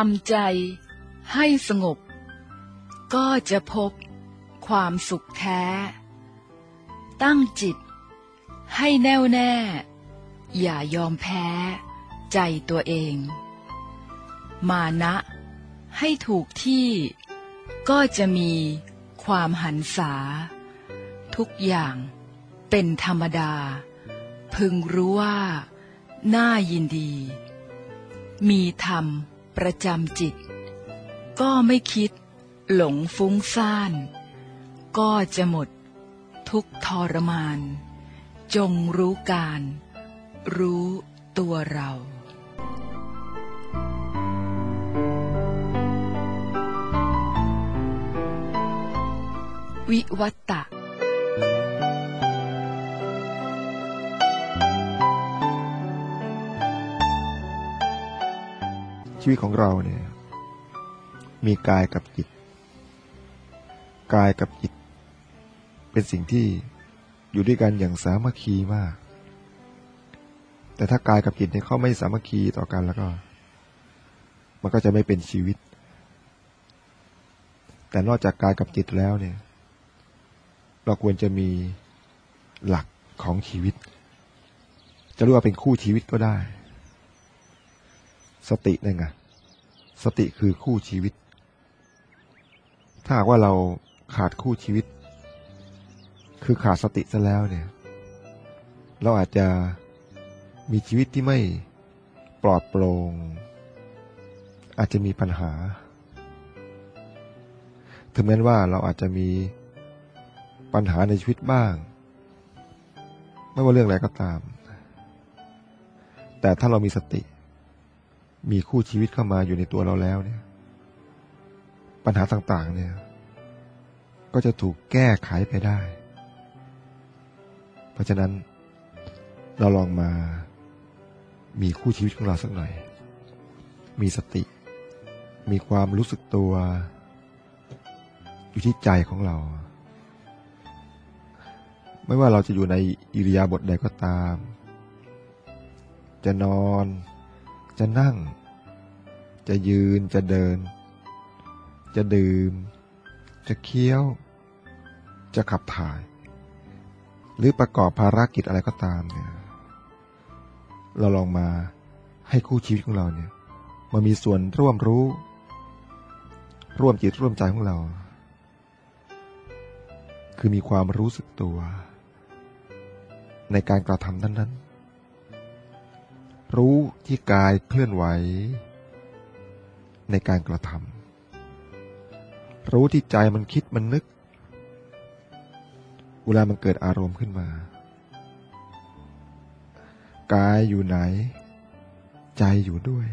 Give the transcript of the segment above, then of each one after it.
ำใจให้สงบก็จะพบความสุขแท้ตั้งจิตให้แน่วแน่อย่ายอมแพ้ใจตัวเองมานะให้ถูกที่ก็จะมีความหันษาทุกอย่างเป็นธรรมดาพึงรู้ว่าน่ายินดีมีธรรมประจำจิตก็ไม่คิดหลงฟุ้งซ่านก็จะหมดทุกทรมานจงรู้การรู้ตัวเราวิวัตตะชีวิตของเราเนี่ยมีกายกับจิตกายกับจิตเป็นสิ่งที่อยู่ด้วยกันอย่างสามัคคีมากแต่ถ้ากายกับจิตเนี่ยเขาไม่สามัคคีต่อกันแล้วก็มันก็จะไม่เป็นชีวิตแต่นอกจากกายกับจิตแล้วเนี่ยเราควรจะมีหลักของชีวิตจะเรียกว่าเป็นคู่ชีวิตก็ได้สตินั่นไงสติคือคู่ชีวิตถ้าหากว่าเราขาดคู่ชีวิตคือขาดสติซะแล้วเนี่ยเราอาจจะมีชีวิตที่ไม่ปลอดโปร่งอาจจะมีปัญหาถึงแม้ว่าเราอาจจะมีปัญหาในชีวิตบ้างไม่ว่าเรื่องอะไรก็ตามแต่ถ้าเรามีสติมีคู่ชีวิตเข้ามาอยู่ในตัวเราแล้วเนี่ยปัญหาต่างๆเนี่ยก็จะถูกแก้ไขไปได้เพราะฉะนั้นเราลองมามีคู่ชีวิตของเราสักหน่อยมีสติมีความรู้สึกตัวอยู่ที่ใจของเราไม่ว่าเราจะอยู่ในอิริยาบถใดก็ตามจะนอนจะนั่งจะยืนจะเดินจะดื่มจะเคี้ยวจะขับถ่ายหรือประกอบภารกิจอะไรก็ตามเนี่ยเราลองมาให้คู่ชีวิตของเราเนี่ยมามีส่วนร่วมรู้ร่วมจิตร่วมใจของเราคือมีความรู้สึกตัวในการกระทำนั้นๆรู้ที่กายเคลื่อนไหวในการกระทำรู้ที่ใจมันคิดมันนึกเวลามันเกิดอารมณ์ขึ้นมากายอยู่ไหนใจอยู่ด้วย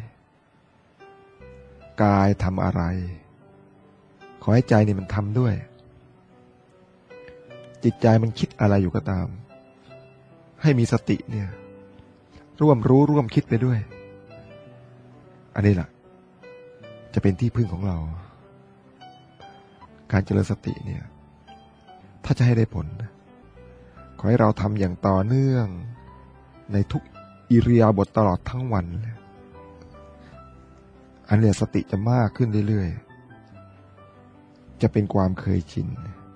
กายทำอะไรขอให้ใจนี่มันทำด้วยจิตใจมันคิดอะไรอยู่ก็ตามให้มีสติเนี่ยร่วมรู้ร่วมคิดไปด้วยอันนี้แหละจะเป็นที่พึ่งของเราการเจริญสติเนี่ยถ้าจะให้ได้ผลขอให้เราทำอย่างต่อเนื่องในทุกอิริยาบถตลอดทั้งวันเลยอันเนี้ยสติจะมากขึ้นเรื่อยๆจะเป็นความเคยชิน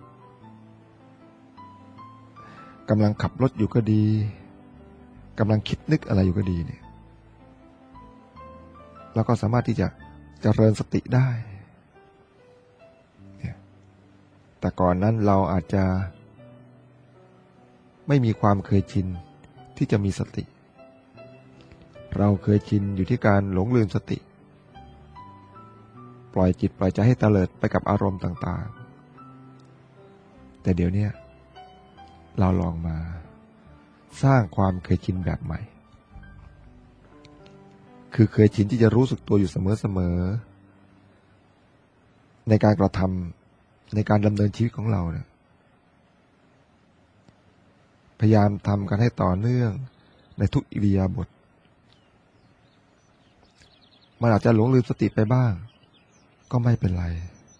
กำลังขับรถอยู่ก็ดีกำลังคิดนึกอะไรอยู่ก็ดีเนี่ยเราก็สามารถที่จะเจริญสติได้เนี่ยแต่ก่อนนั้นเราอาจจะไม่มีความเคยชินที่จะมีสติเราเคยชินอยู่ที่การหลงลืมสติปล่อยจิตปล่อยใจให้เตลิดไปกับอารมณ์ต่างๆแต่เดี๋ยวนี้เราลองมาสร้างความเคยชินแบบใหม่คือเคยชินที่จะรู้สึกตัวอยู่เสมอๆในการกระทำในการดำเนินชีวิตของเราเนี่ยพยายามทำกันให้ต่อเนื่องในทุกอิริยาบถมันอาจจะหลงลืมสติไปบ้างก็ไม่เป็นไร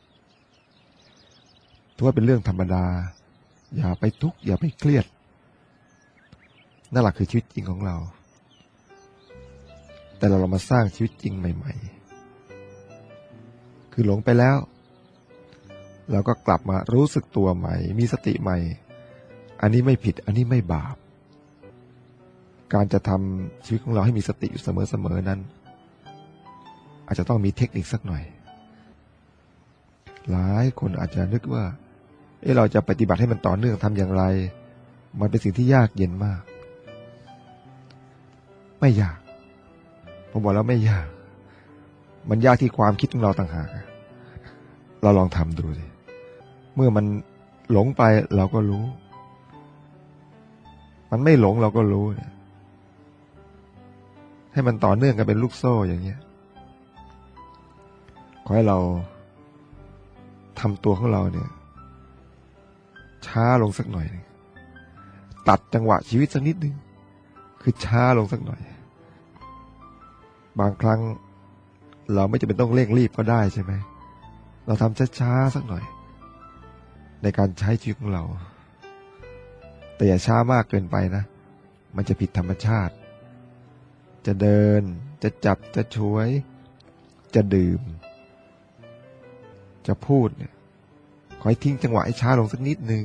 ถือว่าเป็นเรื่องธรรมดาอย่าไปทุกข์อย่าไปเครียดนั่นแหละคือชีวิตจริงของเราแต่เรามาสร้างชีวิตจริงใหม่คือหลงไปแล้วเราก็กลับมารู้สึกตัวใหม่มีสติใหม่อันนี้ไม่ผิดอันนี้ไม่บาปการจะทำชีวิตของเราให้มีสติอยู่เสมอๆนั้นอาจจะต้องมีเทคนิคสักหน่อยหลายคนอาจจะนึกว่าเราจะปฏิบัติให้มันต่อเนื่องทำอย่างไรมันเป็นสิ่งที่ยากเย็นมากไม่ยากผมบอกแล้วไม่ยากมันยากที่ความคิดของเราต่างหากเราลองทำดูสิเมื่อมันหลงไปเราก็รู้มันไม่หลงเราก็รู้เนี่ยให้มันต่อเนื่องกันเป็นลูกโซ่อย่างเงี้ยขอให้เราทำตัวของเราเนี่ยช้าลงสักหน่อยนึงตัดจังหวะชีวิตสักนิดนึงคือช้าลงสักหน่อยบางครั้งเราไม่จำเป็นต้องเร่งรีบก็ได้ใช่ไหมเราทำช้าๆสักหน่อยในการใช้ชีวิตของเราแต่อย่าช้ามากเกินไปนะมันจะผิดธรรมชาติจะเดินจะจับจะฉวยจะดื่มจะพูดเนี่ยขอให้ทิ้งจังหวะให้ช้าลงสักนิดนึง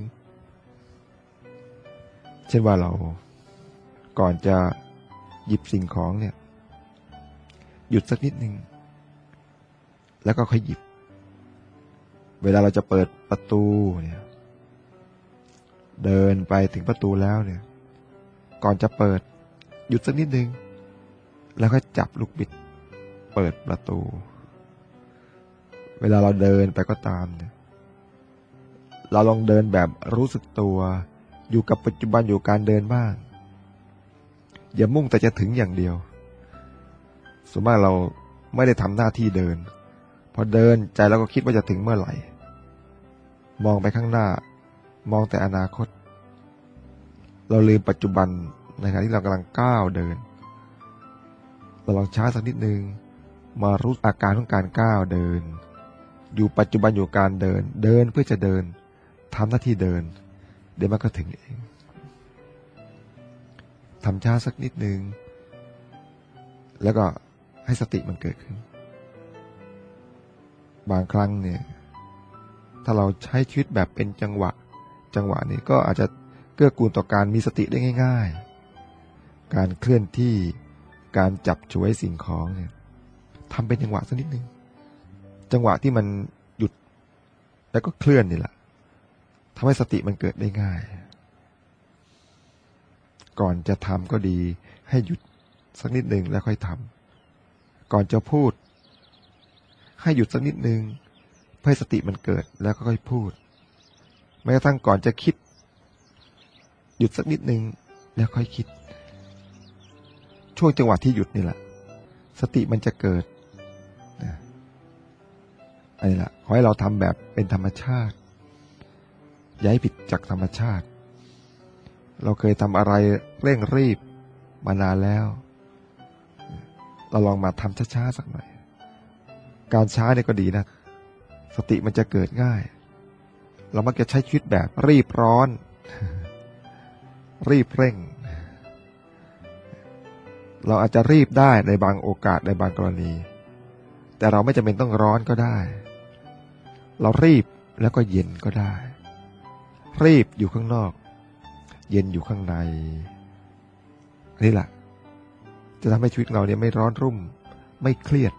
เช่นว่าเราก่อนจะหยิบสิ่งของเนี่ยหยุดสักนิดนึงแล้วก็ค่อยหยิบเวลาเราจะเปิดประตูเนี่ยเดินไปถึงประตูแล้วเนี่ยก่อนจะเปิดหยุดสักนิดนึงแล้วก็จับลูกบิดเปิดประตูเวลาเราเดินไปก็ตามเนี่ยเราลองเดินแบบรู้สึกตัวอยู่กับปัจจุบันอยู่การเดินบ้างอย่ามุ่งแต่จะถึงอย่างเดียวส่วนมากเราไม่ได้ทำหน้าที่เดินพอเดินใจเราก็คิดว่าจะถึงเมื่อไหร่มองไปข้างหน้ามองแต่อนาคตเราลืมปัจจุบันในขณะที่เรากำลังก้าวเดินเราลองช้าสักนิดนึงมารู้อาการของการก้าวเดินอยู่ปัจจุบันอยู่การเดินเดินเพื่อจะเดินทำหน้าที่เดินเดี๋ยวมันก็ถึงเองทำช้าสักนิดนึงแล้วก็ให้สติมันเกิดขึ้นบางครั้งเนี่ยถ้าเราใช้ชีวิตแบบเป็นจังหวะนี้ก็อาจจะเกื้อกูลต่อการมีสติได้ง่ายๆการเคลื่อนที่การจับฉวยสิ่งของเนี่ยทำเป็นจังหวะสักนิดนึงจังหวะที่มันหยุดแล้วก็เคลื่อนนี่แหละทำให้สติมันเกิดได้ง่ายก่อนจะทำก็ดีให้หยุดสักนิดนึงแล้วค่อยทำก่อนจะพูดให้หยุดสักนิดนึงเพื่อสติมันเกิดแล้วก็ค่อยพูดแม้กระทั่งก่อนจะคิดหยุดสักนิดนึงแล้วค่อยคิดช่วงจังหวะที่หยุดนี่แหละสติมันจะเกิดอันนี้แหละขอให้เราทำแบบเป็นธรรมชาติอย่าให้ผิดจากธรรมชาติเราเคยทำอะไรเร่งรีบมานานแล้วเราลองมาทำช้าๆสักหน่อยการช้าเนี่ยก็ดีนะสติมันจะเกิดง่ายเรามักจะใช้ชีวิตแบบรีบร้อนรีบเร่งเราอาจจะรีบได้ในบางโอกาสในบางกรณีแต่เราไม่จำเป็นต้องร้อนก็ได้เรารีบแล้วก็เย็นก็ได้รีบอยู่ข้างนอกเย็นอยู่ข้างในนี่แหละจะทำให้ชีวิตเราเนี่ยไม่ร้อนรุ่มไม่เครียด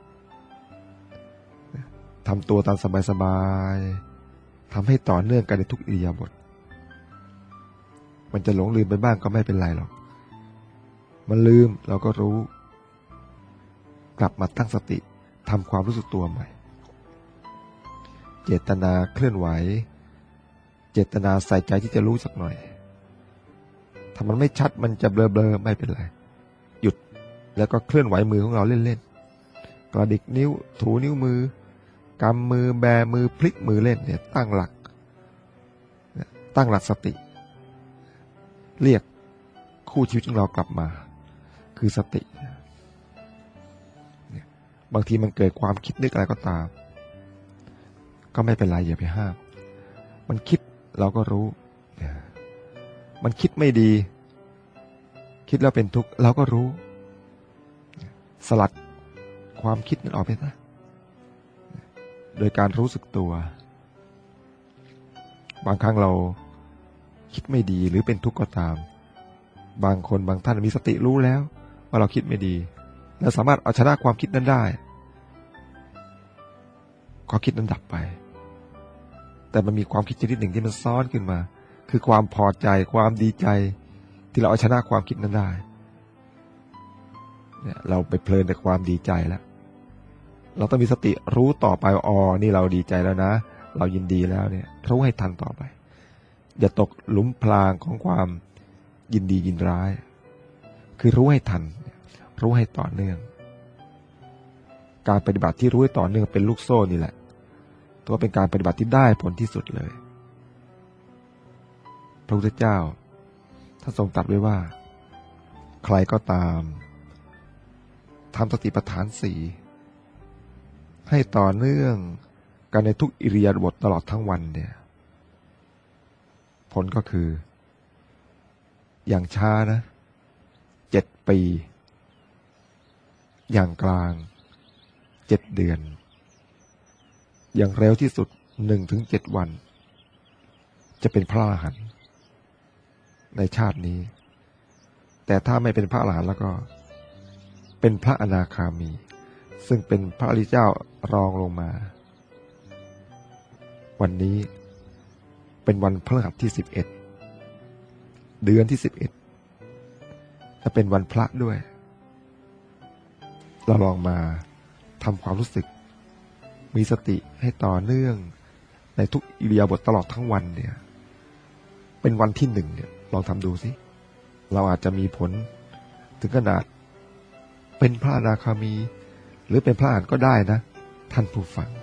ทำตัวตามสบายๆทำให้ต่อเนื่องกันในทุกอิริยาบถมันจะหลงลืมไปบ้างก็ไม่เป็นไรหรอกมันลืมเราก็รู้กลับมาตั้งสติทำความรู้สึกตัวใหม่เจตนาเคลื่อนไหวเจตนาใส่ใจที่จะรู้สักหน่อยถ้ามันไม่ชัดมันจะเบลอๆไม่เป็นไรหยุดแล้วก็เคลื่อนไหวมือของเราเล่นๆกระดิกนิ้วถูนิ้วมือกำมือแบมือพลิกมือเล่นเนี่ยตั้งหลักสติเรียกคู่ชีวิตของเรากลับมาคือสติบางทีมันเกิดความคิดนึกอะไรก็ตามก็ไม่เป็นไรอย่าไปห้ามมันคิดเราก็รู้มันคิดไม่ดีคิดแล้วเป็นทุกข์เราก็รู้สลัดความคิดนั้นออกไปนะโดยการรู้สึกตัวบางครั้งเราคิดไม่ดีหรือเป็นทุกข์ก็ตามบางคนบางท่านมีสติรู้แล้วว่าเราคิดไม่ดีและสามารถเอาชนะความคิดนั้นได้ความคิดนั้นดับไปแต่มันมีความคิดชนิดหนึ่งที่มันซ้อนขึ้นมาคือความพอใจความดีใจที่เราเอาชนะความคิดนั้นได้เนี่ยเราไปเพลินในความดีใจแล้วเราต้องมีสติรู้ต่อไปอ๋อนี่เราดีใจแล้วนะเรายินดีแล้วเนี่ยรู้ให้ทันต่อไปอย่าตกหลุมพรางของความยินดียินร้ายคือรู้ให้ทันรู้ให้ต่อเนื่องการปฏิบัติที่รู้ให้ต่อเนื่องเป็นลูกโซ่นี่แหละตัวเป็นการปฏิบัติที่ได้ผลที่สุดเลยพระพุทธเจ้าท่านทรงตรัสไว้ว่าใครก็ตามทำสติปัฏฐานสี่ให้ต่อเนื่องกันในทุกอิริยาบถตลอดทั้งวันเนี่ยผลก็คืออย่างช้านะ7 ปีอย่างกลาง7 เดือนอย่างเร็วที่สุด1-7 วันจะเป็นพระอรหันต์ในชาตินี้แต่ถ้าไม่เป็นพระอรหันต์แล้วก็เป็นพระอนาคามีซึ่งเป็นพระอริยเจ้ารองลงมาวันนี้เป็นวันพฤหัสที่11เดือนที่11จะเป็นวันพระด้วยเราลองมาทำความรู้สึกมีสติให้ต่อเนื่องในทุกอิริยาบถตลอดทั้งวันเนี่ยเป็นวันที่1เนี่ยลองทำดูสิเราอาจจะมีผลถึงขนาดเป็นพระอนาคามีหรือเป็นพระอรหันต์ก็ได้นะท่านผู้ฟัง